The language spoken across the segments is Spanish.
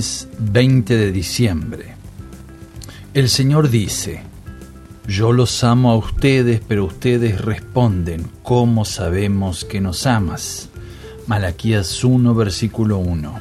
Lunes 20 de diciembre. El Señor dice: yo los amo a ustedes, pero ustedes responden: ¿cómo sabemos que nos amas? Malaquías 1, versículo 1.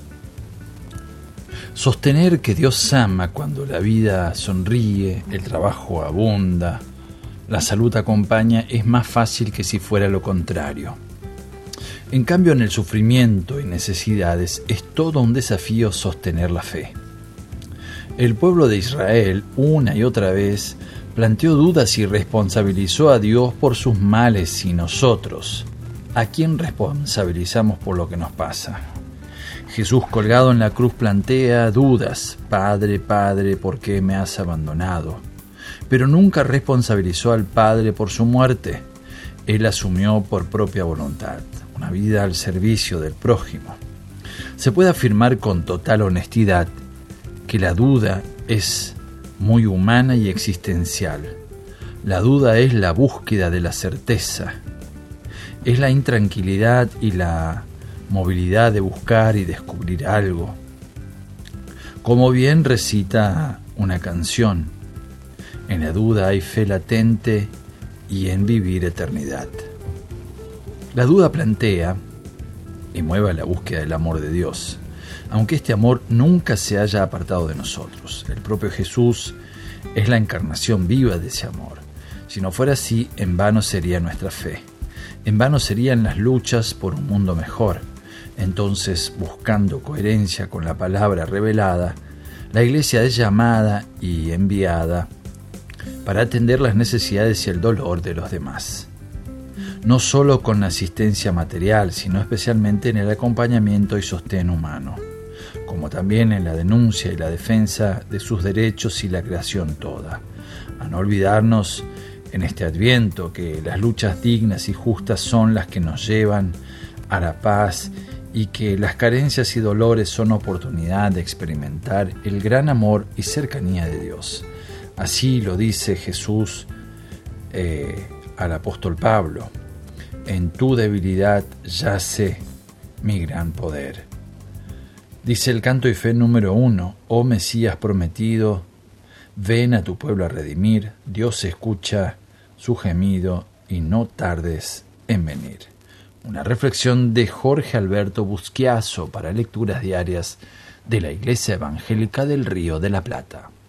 Sostener que Dios ama cuando la vida sonríe, el trabajo abunda, la salud acompaña, es más fácil que si fuera lo contrario. En cambio, en el sufrimiento y necesidades es todo un desafío sostener la fe. El pueblo de Israel, una y otra vez, planteó dudas y responsabilizó a Dios por sus males y nosotros. ¿A quién responsabilizamos por lo que nos pasa? Jesús colgado en la cruz plantea dudas: Padre, Padre, ¿por qué me has abandonado? Pero nunca responsabilizó al Padre por su muerte. Él asumió por propia voluntad una vida al servicio del prójimo. Se puede afirmar con total honestidad que la duda es muy humana y existencial. La duda es la búsqueda de la certeza. Es la intranquilidad y la movilidad de buscar y descubrir algo. Como bien recita una canción: en la duda hay fe latente y en vivir eternidad. La duda plantea y mueve a la búsqueda del amor de Dios, aunque este amor nunca se haya apartado de nosotros. El propio Jesús es la encarnación viva de ese amor. Si no fuera así, en vano sería nuestra fe. En vano serían las luchas por un mundo mejor. Entonces, buscando coherencia con la palabra revelada, la Iglesia es llamada y enviada para atender las necesidades y el dolor de los demás. No solo con asistencia material, sino especialmente en el acompañamiento y sostén humano, como también en la denuncia y la defensa de sus derechos y la creación toda. A no olvidarnos en este Adviento que las luchas dignas y justas son las que nos llevan a la paz y que las carencias y dolores son oportunidad de experimentar el gran amor y cercanía de Dios. Así lo dice Jesús al apóstol Pablo: en tu debilidad yace mi gran poder. Dice el canto y fe número 1: oh Mesías prometido, ven a tu pueblo a redimir. Dios escucha su gemido y no tardes en venir. Una reflexión de Jorge Alberto Busquiazo para Lecturas Diarias de la Iglesia Evangélica del Río de la Plata.